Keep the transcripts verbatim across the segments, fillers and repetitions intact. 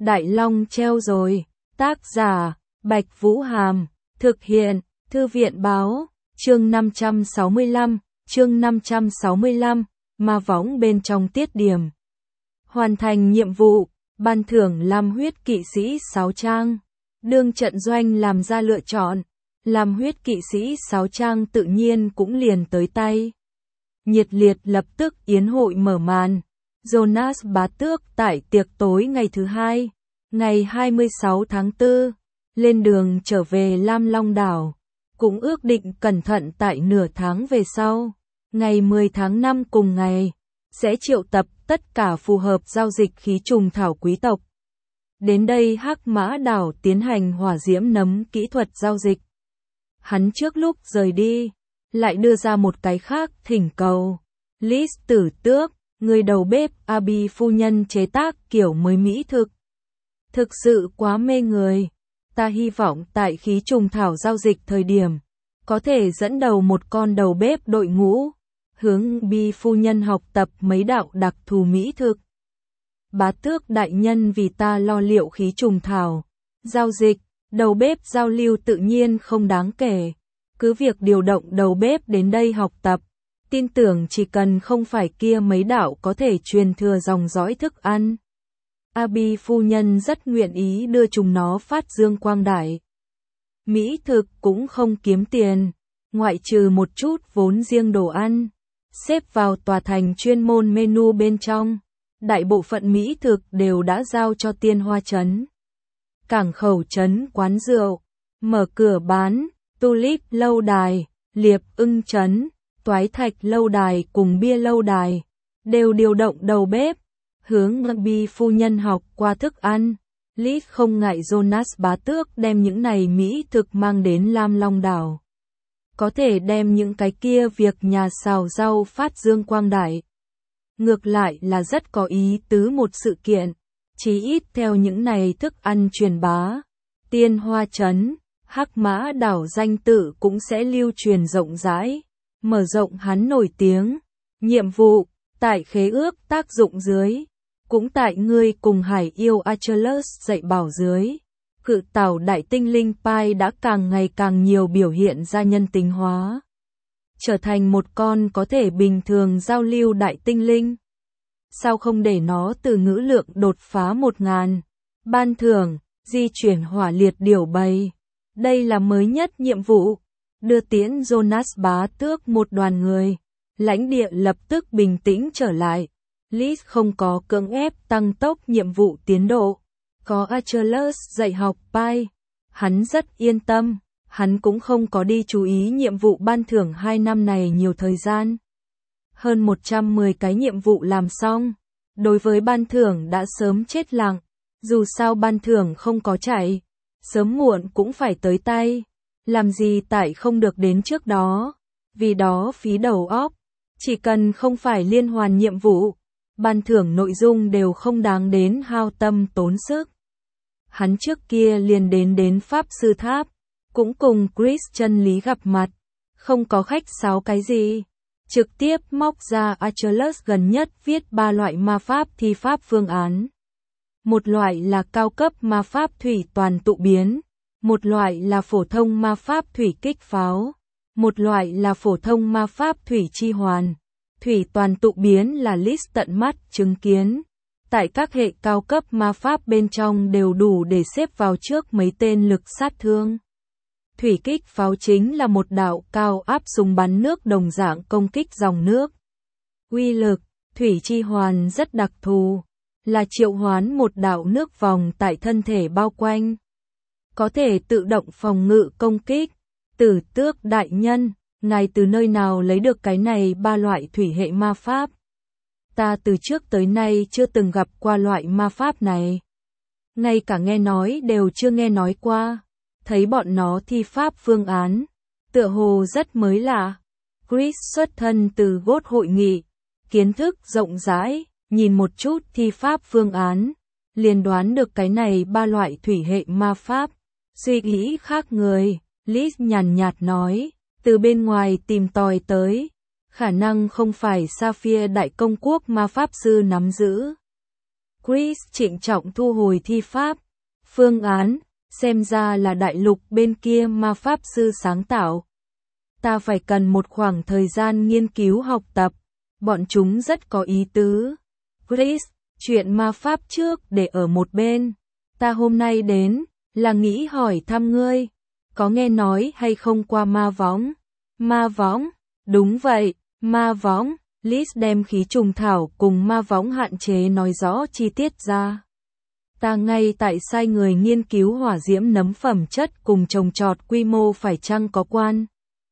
Đại Long treo rồi. Tác giả, Bạch Vũ Hàm. Thực hiện, Thư viện Báo. Chương năm trăm sáu mươi lăm, chương năm trăm sáu mươi lăm, ma võng bên trong tiết điểm. Hoàn thành nhiệm vụ, ban thưởng làm huyết kỵ sĩ sáu trang. Đương trận doanh làm ra lựa chọn, làm huyết kỵ sĩ sáu trang tự nhiên cũng liền tới tay. Nhiệt liệt lập tức yến hội mở màn. Jonas Bá Tước tại tiệc tối ngày thứ hai, ngày hai mươi sáu tháng tư, lên đường trở về Lam Long đảo, cũng ước định cẩn thận tại nửa tháng về sau, ngày mười tháng năm cùng ngày, sẽ triệu tập tất cả phù hợp giao dịch khí trùng thảo quý tộc. Đến đây Hắc Mã đảo tiến hành hỏa diễm nấm kỹ thuật giao dịch. Hắn trước lúc rời đi, lại đưa ra một cái khác thỉnh cầu. Liz Tử Tước, người đầu bếp Abby phu nhân chế tác kiểu mới mỹ thực. Thực sự quá mê người. Ta hy vọng tại khí trùng thảo giao dịch thời điểm, có thể dẫn đầu một con đầu bếp đội ngũ, hướng Abby phu nhân học tập mấy đạo đặc thù mỹ thực. Bá Tước đại nhân vì ta lo liệu khí trùng thảo, giao dịch, đầu bếp giao lưu tự nhiên không đáng kể. Cứ việc điều động đầu bếp đến đây học tập, tin tưởng chỉ cần không phải kia mấy đạo có thể truyền thừa dòng dõi thức ăn. Abby phu nhân rất nguyện ý đưa chúng nó phát dương quang đại. Mỹ thực cũng không kiếm tiền, ngoại trừ một chút vốn riêng đồ ăn, xếp vào tòa thành chuyên môn menu bên trong. Đại bộ phận mỹ thực đều đã giao cho Tiên Hoa trấn. Cảng khẩu trấn quán rượu, mở cửa bán, Tulip lâu đài, Liệp Ưng trấn, Toái Thạch lâu đài cùng Bia lâu đài, đều điều động đầu bếp, hướng Abby phu nhân học qua thức ăn. Liz không ngại Jonas Bá Tước đem những này mỹ thực mang đến Lam Long đảo. Có thể đem những cái kia việc nhà xào rau phát dương quang đại. Ngược lại là rất có ý tứ một sự kiện, chí ít theo những này thức ăn truyền bá. Tiên Hoa trấn, Hắc Mã đảo danh tự cũng sẽ lưu truyền rộng rãi, mở rộng hắn nổi tiếng. Nhiệm vụ, tại khế ước tác dụng dưới, cũng tại ngươi cùng hải yêu Achilles dạy bảo dưới, cự tảo đại tinh linh Pai đã càng ngày càng nhiều biểu hiện ra nhân tính hóa, trở thành một con có thể bình thường giao lưu đại tinh linh. Sao không để nó từ ngữ lượng đột phá một ngàn? Ban thưởng, di chuyển hỏa liệt điểu bầy. Đây là mới nhất nhiệm vụ. Đưa tiễn Jonas Bá Tước một đoàn người. Lãnh địa lập tức bình tĩnh trở lại. Liz không có cưỡng ép tăng tốc nhiệm vụ tiến độ. Có Achilles dạy học Pai. Hắn rất yên tâm. Hắn cũng không có đi chú ý nhiệm vụ ban thưởng hai năm này nhiều thời gian. Hơn một trăm mười cái nhiệm vụ làm xong. Đối với ban thưởng đã sớm chết lặng. Dù sao ban thưởng không có chạy, sớm muộn cũng phải tới tay. Làm gì tại không được đến trước đó. Vì đó phí đầu óc. Chỉ cần không phải liên hoàn nhiệm vụ, ban thưởng nội dung đều không đáng đến hao tâm tốn sức. Hắn trước kia liền đến đến Pháp Sư Tháp, cũng cùng Chris chân lý gặp mặt. Không có khách sáo cái gì. Trực tiếp móc ra Achilles gần nhất viết ba loại ma pháp thi pháp phương án. Một loại là cao cấp ma pháp thủy toàn tụ biến, một loại là phổ thông ma pháp thủy kích pháo, một loại là phổ thông ma pháp thủy chi hoàn. Thủy toàn tụ biến là Liz tận mắt chứng kiến. Tại các hệ cao cấp ma pháp bên trong đều đủ để xếp vào trước mấy tên lực sát thương. Thủy kích pháo chính là một đạo cao áp súng bắn nước đồng dạng công kích dòng nước. Uy lực, thủy chi hoàn rất đặc thù, là triệu hoán một đạo nước vòng tại thân thể bao quanh. Có thể tự động phòng ngự công kích. Tử Tước đại nhân, ngài từ nơi nào lấy được cái này ba loại thủy hệ ma pháp? Ta từ trước tới nay chưa từng gặp qua loại ma pháp này. Ngay cả nghe nói đều chưa nghe nói qua. Thấy bọn nó thi pháp phương án, tựa hồ rất mới lạ. Chris xuất thân từ gốt hội nghị, kiến thức rộng rãi, nhìn một chút thi pháp phương án, liền đoán được cái này ba loại thủy hệ ma pháp. Suy nghĩ khác người, Liz nhàn nhạt nói, từ bên ngoài tìm tòi tới, khả năng không phải Sapphire đại công quốc ma pháp sư nắm giữ. Chris trịnh trọng thu hồi thi pháp. Phương án, xem ra là đại lục bên kia ma pháp sư sáng tạo. Ta phải cần một khoảng thời gian nghiên cứu học tập. Bọn chúng rất có ý tứ. Chris, chuyện ma pháp trước để ở một bên. Ta hôm nay đến, là nghĩ hỏi thăm ngươi. Có nghe nói hay không qua ma võng? Ma võng? Đúng vậy, ma võng. Liz đem khí trùng thảo cùng ma võng hạn chế nói rõ chi tiết ra. Ta ngay tại sai người nghiên cứu hỏa diễm nấm phẩm chất cùng trồng trọt quy mô phải chăng có quan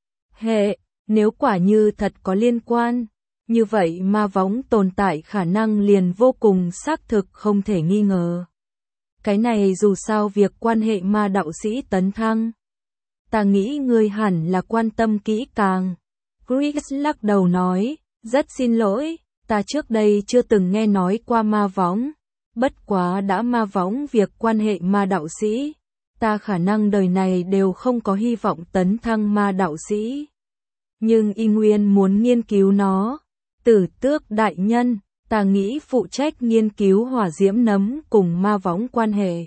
hệ, nếu quả như thật có liên quan, như vậy ma võng tồn tại khả năng liền vô cùng xác thực không thể nghi ngờ. Cái này dù sao việc quan hệ ma đạo sĩ tấn thăng. Ta nghĩ ngươi hẳn là quan tâm kỹ càng. Chris lắc đầu nói, rất xin lỗi, ta trước đây chưa từng nghe nói qua ma võng. Bất quá đã ma võng việc quan hệ ma đạo sĩ, ta khả năng đời này đều không có hy vọng tấn thăng ma đạo sĩ. Nhưng y nguyên muốn nghiên cứu nó. Tử Tước đại nhân, ta nghĩ phụ trách nghiên cứu hỏa diễm nấm cùng ma võng quan hệ.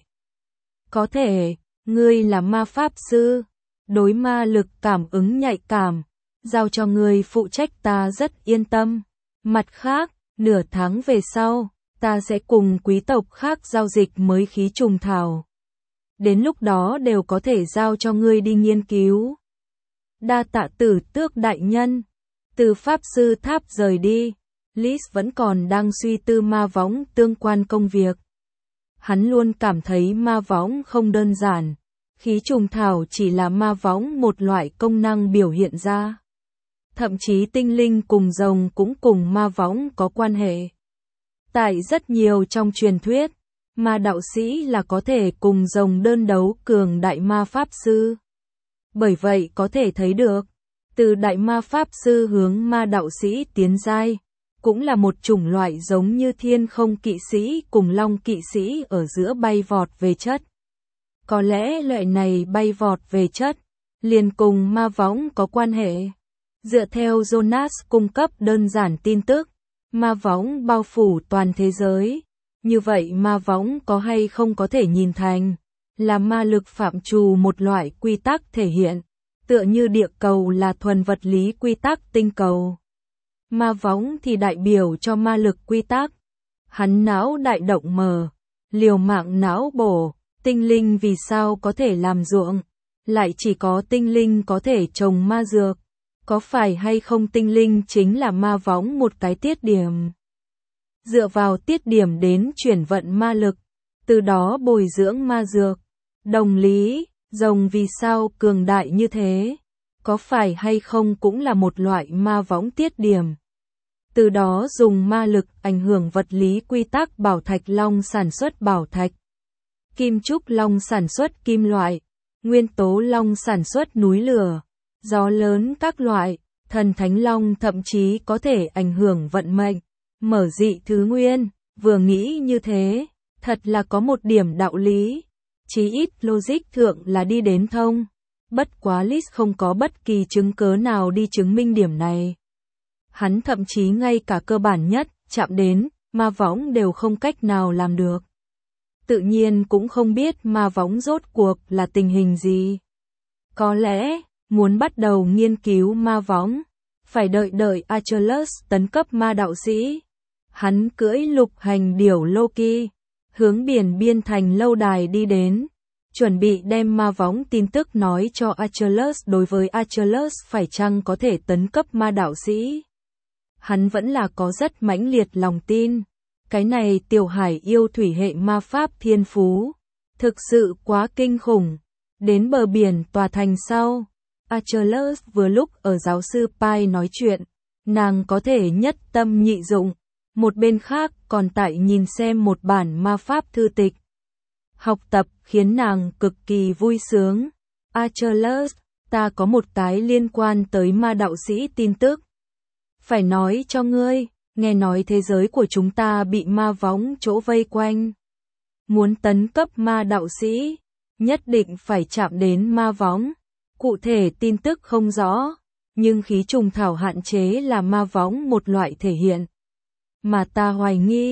Có thể, ngươi là ma pháp sư, đối ma lực cảm ứng nhạy cảm, giao cho ngươi phụ trách ta rất yên tâm. Mặt khác, nửa tháng về sau, ta sẽ cùng quý tộc khác giao dịch mới khí trùng thảo. Đến lúc đó đều có thể giao cho ngươi đi nghiên cứu. Đa tạ Tử Tước đại nhân. Từ pháp sư tháp rời đi, Liz vẫn còn đang suy tư ma võng tương quan công việc. Hắn luôn cảm thấy ma võng không đơn giản, khí trùng thảo chỉ là ma võng một loại công năng biểu hiện ra. Thậm chí tinh linh cùng rồng cũng cùng ma võng có quan hệ. Tại rất nhiều trong truyền thuyết, ma đạo sĩ là có thể cùng rồng đơn đấu cường đại ma pháp sư. Bởi vậy có thể thấy được, từ đại ma pháp sư hướng ma đạo sĩ tiến giai, cũng là một chủng loại giống như thiên không kỵ sĩ cùng long kỵ sĩ ở giữa bay vọt về chất. Có lẽ loại này bay vọt về chất, liền cùng ma võng có quan hệ. Dựa theo Jonas cung cấp đơn giản tin tức, ma võng bao phủ toàn thế giới. Như vậy ma võng có hay không có thể nhìn thành là ma lực phạm trù một loại quy tắc thể hiện, tựa như địa cầu là thuần vật lý quy tắc tinh cầu. Ma võng thì đại biểu cho ma lực quy tắc. Hắn não đại động mờ, liều mạng não bổ, tinh linh vì sao có thể làm ruộng, lại chỉ có tinh linh có thể trồng ma dược. Có phải hay không tinh linh chính là ma võng một cái tiết điểm? Dựa vào tiết điểm đến chuyển vận ma lực, từ đó bồi dưỡng ma dược. Đồng lý, rồng vì sao cường đại như thế? Có phải hay không cũng là một loại ma võng tiết điểm? Từ đó dùng ma lực ảnh hưởng vật lý quy tắc bảo thạch long sản xuất bảo thạch. Kim trúc long sản xuất kim loại. Nguyên tố long sản xuất núi lửa. Gió lớn các loại. Thần thánh long thậm chí có thể ảnh hưởng vận mệnh. Mở dị thứ nguyên. Vừa nghĩ như thế, thật là có một điểm đạo lý. Chí ít logic thượng là đi đến thông. Bất quá Liz không có bất kỳ chứng cớ nào đi chứng minh điểm này. Hắn thậm chí ngay cả cơ bản nhất, chạm đến, ma võng đều không cách nào làm được. Tự nhiên cũng không biết ma võng rốt cuộc là tình hình gì. Có lẽ, muốn bắt đầu nghiên cứu ma võng, phải đợi đợi Achilles tấn cấp ma đạo sĩ. Hắn cưỡi lục hành điểu Loki, hướng biển biên thành lâu đài đi đến, chuẩn bị đem ma võng tin tức nói cho Achilles. Đối với Achilles phải chăng có thể tấn cấp ma đạo sĩ, hắn vẫn là có rất mãnh liệt lòng tin. Cái này tiểu hải yêu thủy hệ ma pháp thiên phú, thực sự quá kinh khủng. Đến bờ biển tòa thành sau, Achilles vừa lúc ở giáo sư Pai nói chuyện, nàng có thể nhất tâm nhị dụng. Một bên khác còn tại nhìn xem một bản ma pháp thư tịch. Học tập khiến nàng cực kỳ vui sướng. Achilles, ta có một cái liên quan tới ma đạo sĩ tin tức. Phải nói cho ngươi, nghe nói thế giới của chúng ta bị ma võng chỗ vây quanh. Muốn tấn cấp ma đạo sĩ, nhất định phải chạm đến ma võng. Cụ thể tin tức không rõ, nhưng khí trùng thảo hạn chế là ma võng một loại thể hiện. Mà ta hoài nghi,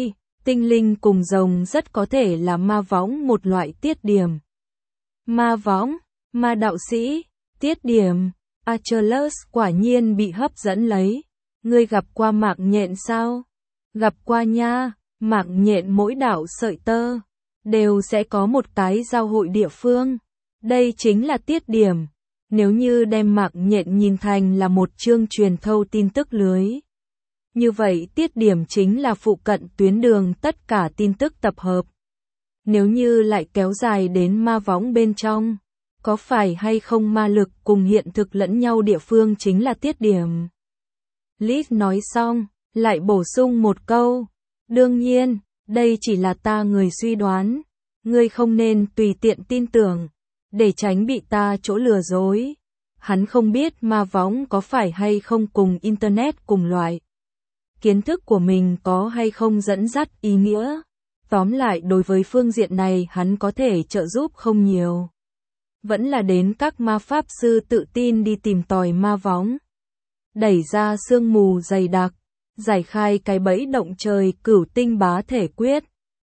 Tinh linh cùng rồng rất có thể là ma võng một loại tiết điểm. Ma võng, ma đạo sĩ, tiết điểm, Achilles quả nhiên bị hấp dẫn lấy. Ngươi gặp qua mạng nhện sao? Gặp qua nha, mạng nhện mỗi đạo sợi tơ đều sẽ có một cái giao hội địa phương. Đây chính là tiết điểm. Nếu như đem mạng nhện nhìn thành là một chương truyền thâu tin tức lưới, như vậy tiết điểm chính là phụ cận tuyến đường tất cả tin tức tập hợp. Nếu như lại kéo dài đến ma võng bên trong, có phải hay không ma lực cùng hiện thực lẫn nhau địa phương chính là tiết điểm. Liz nói xong, lại bổ sung một câu. Đương nhiên, đây chỉ là ta người suy đoán. Ngươi không nên tùy tiện tin tưởng, để tránh bị ta chỗ lừa dối. Hắn không biết ma võng có phải hay không cùng Internet cùng loại. Kiến thức của mình có hay không dẫn dắt ý nghĩa. Tóm lại đối với phương diện này hắn có thể trợ giúp không nhiều. Vẫn là đến các ma pháp sư tự tin đi tìm tòi ma võng. Đẩy ra sương mù dày đặc, giải khai cái bẫy động trời cửu tinh bá thể quyết.